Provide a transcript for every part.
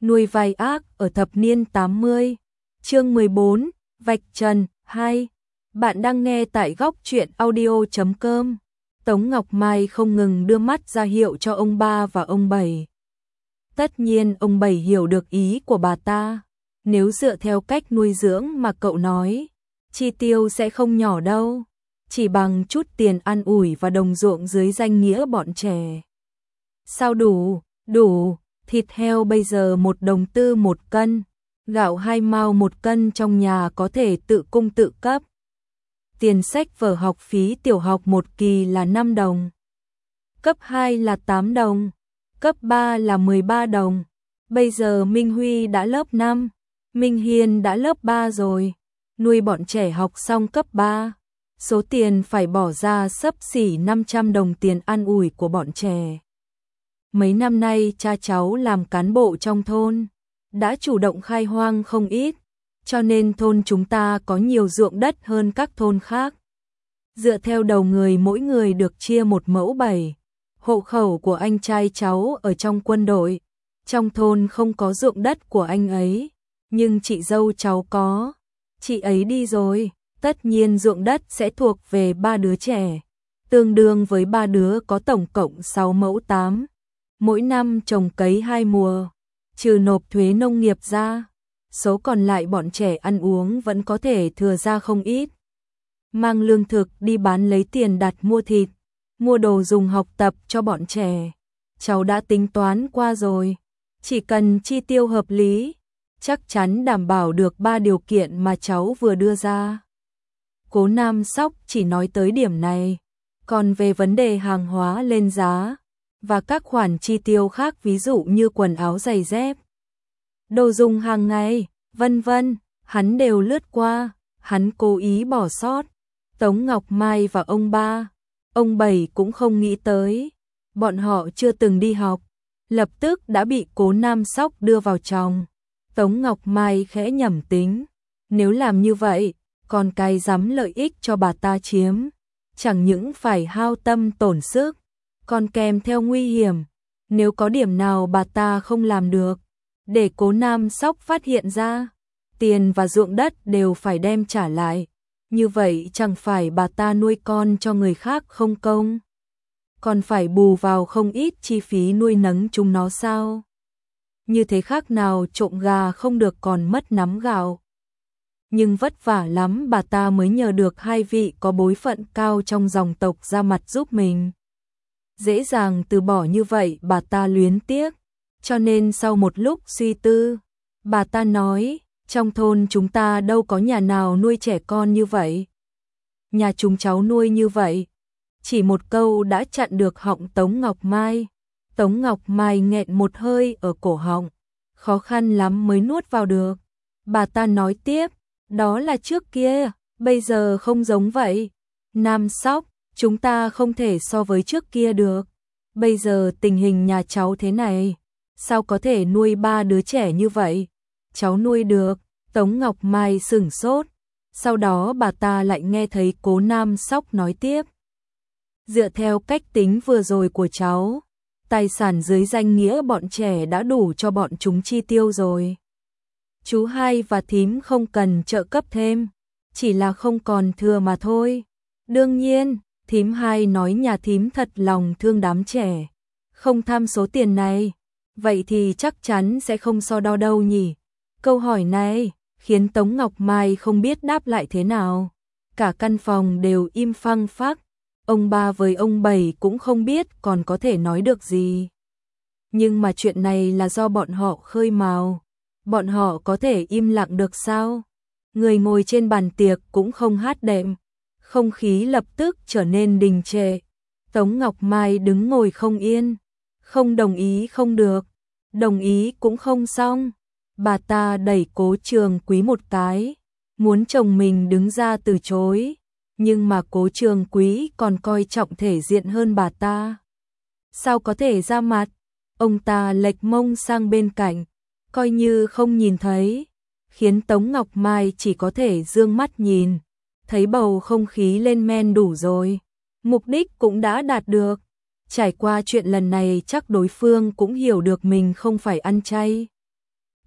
Nuôi vai ác ở thập niên 80. Chương 14, Vạch Trần 2. Bạn đang nghe tại góc truyện audio.com. Tống Ngọc Mai không ngừng đưa mắt ra hiệu cho ông ba và ông bảy. Tất nhiên ông bảy hiểu được ý của bà ta. Nếu dựa theo cách nuôi dưỡng mà cậu nói, chi tiêu sẽ không nhỏ đâu. Chỉ bằng chút tiền ăn ủi và đồng ruộng dưới danh nghĩa bọn trẻ. Sao đủ? Đủ. Thịt heo bây giờ 1 đồng 4 1 cân, gạo 2 mao 1 cân, trong nhà có thể tự cung tự cấp. Tiền sách vở học phí tiểu học 1 kỳ là 5 đồng, cấp 2 là 8 đồng, cấp 3 là 13 đồng. Bây giờ Minh Huy đã lớp 5, Minh Hiên đã lớp 3 rồi, nuôi bọn trẻ học xong cấp 3. Số tiền phải bỏ ra xấp xỉ 500 đồng tiền ăn ủi của bọn trẻ. Mấy năm nay cha cháu làm cán bộ trong thôn, đã chủ động khai hoang không ít, cho nên thôn chúng ta có nhiều ruộng đất hơn các thôn khác. Dựa theo đầu người mỗi người được chia 1 mẫu 7, hộ khẩu của anh trai cháu ở trong quân đội, trong thôn không có ruộng đất của anh ấy, nhưng chị dâu cháu có, chị ấy đi rồi, tất nhiên ruộng đất sẽ thuộc về 3 đứa trẻ, tương đương với 3 đứa có tổng cộng 6 mẫu 8. Mỗi năm trồng cấy 2 mùa, trừ nộp thuế nông nghiệp ra, số còn lại bọn trẻ ăn uống vẫn có thể thừa ra không ít. Mang lương thực đi bán lấy tiền đặt mua thịt, mua đồ dùng học tập cho bọn trẻ. Cháu đã tính toán qua rồi, chỉ cần chi tiêu hợp lý, chắc chắn đảm bảo được 3 điều kiện mà cháu vừa đưa ra. Cố Nam Sóc chỉ nói tới điểm này, còn về vấn đề hàng hóa lên giá và các khoản chi tiêu khác, ví dụ như quần áo giày dép, đồ dùng hàng ngày, vân vân, hắn đều lướt qua, hắn cố ý bỏ sót. Tống Ngọc Mai và ông ba, ông bảy cũng không nghĩ tới, bọn họ chưa từng đi học, lập tức đã bị Cố Nam Sóc đưa vào chồng. Tống Ngọc Mai khẽ nhẩm tính, nếu làm như vậy, còn cái dám lợi ích cho bà ta chiếm, chẳng những phải hao tâm tổn sức, còn kèm theo nguy hiểm, nếu có điểm nào bà ta không làm được, để Cố Nam Sóc phát hiện ra, tiền và ruộng đất đều phải đem trả lại, như vậy chẳng phải bà ta nuôi con cho người khác không công, còn phải bù vào không ít chi phí nuôi nấng chúng nó sao? Như thế khác nào trộm gà không được còn mất nắm gạo. Nhưng vất vả lắm bà ta mới nhờ được 2 vị có bối phận cao trong dòng tộc ra mặt giúp mình. Dễ dàng từ bỏ như vậy bà ta luyến tiếc, cho nên sau một lúc suy tư, bà ta nói, trong thôn chúng ta đâu có nhà nào nuôi trẻ con như vậy. Nhà chúng cháu nuôi như vậy. Chỉ một câu đã chặn được họng Tống Ngọc Mai. Tống Ngọc Mai nghẹn một hơi ở cổ họng, khó khăn lắm mới nuốt vào được. Bà ta nói tiếp, đó là trước kia, bây giờ không giống vậy. Nam Sóc, chúng ta không thể so với trước kia được. Bây giờ tình hình nhà cháu thế này, sao có thể nuôi 3 đứa trẻ như vậy? Cháu nuôi được. Tống Ngọc Mai sửng sốt, sau đó bà ta lại nghe thấy Cố Nam Sóc nói tiếp. Dựa theo cách tính vừa rồi của cháu, tài sản dưới danh nghĩa bọn trẻ đã đủ cho bọn chúng chi tiêu rồi. Chú hai và thím không cần trợ cấp thêm, chỉ là không còn thừa mà thôi. Đương nhiên, thím hai nói nhà thím thật lòng thương đám trẻ, không tham số tiền này, vậy thì chắc chắn sẽ không so đo đâu nhỉ. Câu hỏi này khiến Tống Ngọc Mai không biết đáp lại thế nào. Cả căn phòng đều im phăng phắc, ông ba với ông bảy cũng không biết còn có thể nói được gì. Nhưng mà chuyện này là do bọn họ khơi mào, bọn họ có thể im lặng được sao? Người ngồi trên bàn tiệc cũng không hát đệm, không khí lập tức trở nên đình trệ. Tống Ngọc Mai đứng ngồi không yên, không đồng ý không được, đồng ý cũng không xong. Bà ta đẩy Cố Trường Quý một cái, muốn chồng mình đứng ra từ chối, nhưng mà Cố Trường Quý còn coi trọng thể diện hơn bà ta. Sao có thể ra mặt? Ông ta lệch mông sang bên cạnh, coi như không nhìn thấy, khiến Tống Ngọc Mai chỉ có thể dương mắt nhìn, thấy bầu không khí lên men đủ rồi, mục đích cũng đã đạt được. Trải qua chuyện lần này chắc đối phương cũng hiểu được mình không phải ăn chay.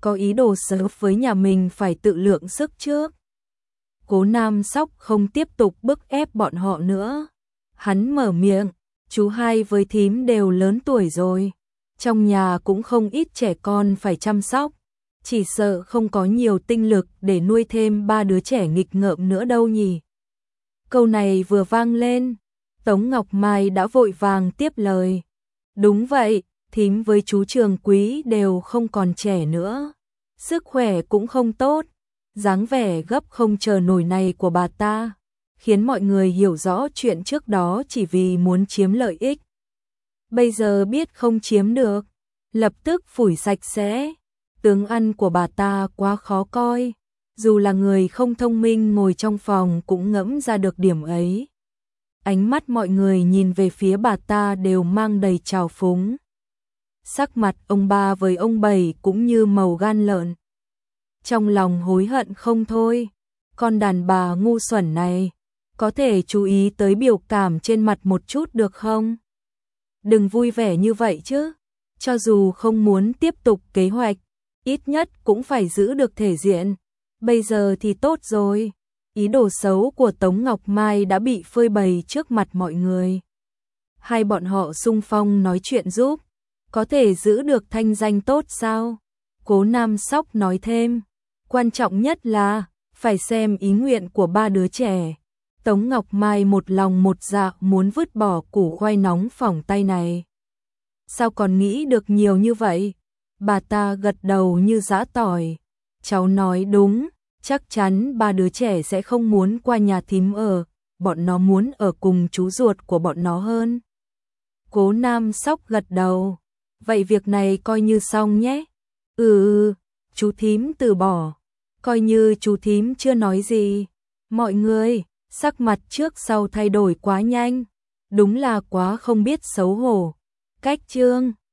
có ý đồ xấu với nhà mình phải tự lượng sức trước. Cố Nam Sóc không tiếp tục bức ép bọn họ nữa. Hắn mở miệng, chú hai với thím đều lớn tuổi rồi. Trong nhà cũng không ít trẻ con phải chăm sóc. Chỉ sợ không có nhiều tinh lực để nuôi thêm 3 đứa trẻ nghịch ngợm nữa đâu nhỉ. Câu này vừa vang lên, Tống Ngọc Mai đã vội vàng tiếp lời. Đúng vậy, thím với chú Trường Quý đều không còn trẻ nữa. Sức khỏe cũng không tốt. Dáng vẻ gấp không chờ nổi này của bà ta khiến mọi người hiểu rõ chuyện trước đó chỉ vì muốn chiếm lợi ích. Bây giờ biết không chiếm được, lập tức phủi sạch sẽ. Tướng ăn của bà ta quá khó coi, dù là người không thông minh ngồi trong phòng cũng ngẫm ra được điểm ấy. Ánh mắt mọi người nhìn về phía bà ta đều mang đầy trào phúng. Sắc mặt ông ba với ông bảy cũng như màu gan lợn. Trong lòng hối hận không thôi, con đàn bà ngu xuẩn này, có thể chú ý tới biểu cảm trên mặt một chút được không? Đừng vui vẻ như vậy chứ, cho dù không muốn tiếp tục kế hoạch, ít nhất cũng phải giữ được thể diện. Bây giờ thì tốt rồi, ý đồ xấu của Tống Ngọc Mai đã bị phơi bày trước mặt mọi người. Hai bọn họ xung phong nói chuyện giúp, có thể giữ được thanh danh tốt sao? Cố Nam Sóc nói thêm, quan trọng nhất là phải xem ý nguyện của 3 đứa trẻ. Tống Ngọc Mai một lòng một dạ muốn vứt bỏ củ khoai nóng phỏng tay này. Sao còn nghĩ được nhiều như vậy? Bà ta gật đầu như giã tỏi. Cháu nói đúng, chắc chắn 3 đứa trẻ sẽ không muốn qua nhà thím ở, bọn nó muốn ở cùng chú ruột của bọn nó hơn. Cố Nam Sóc gật đầu. Vậy việc này coi như xong nhé. Chú thím từ bỏ. Coi như chú thím chưa nói gì. Mọi người, sắc mặt trước sau thay đổi quá nhanh. Đúng là quá không biết xấu hổ. Cách chương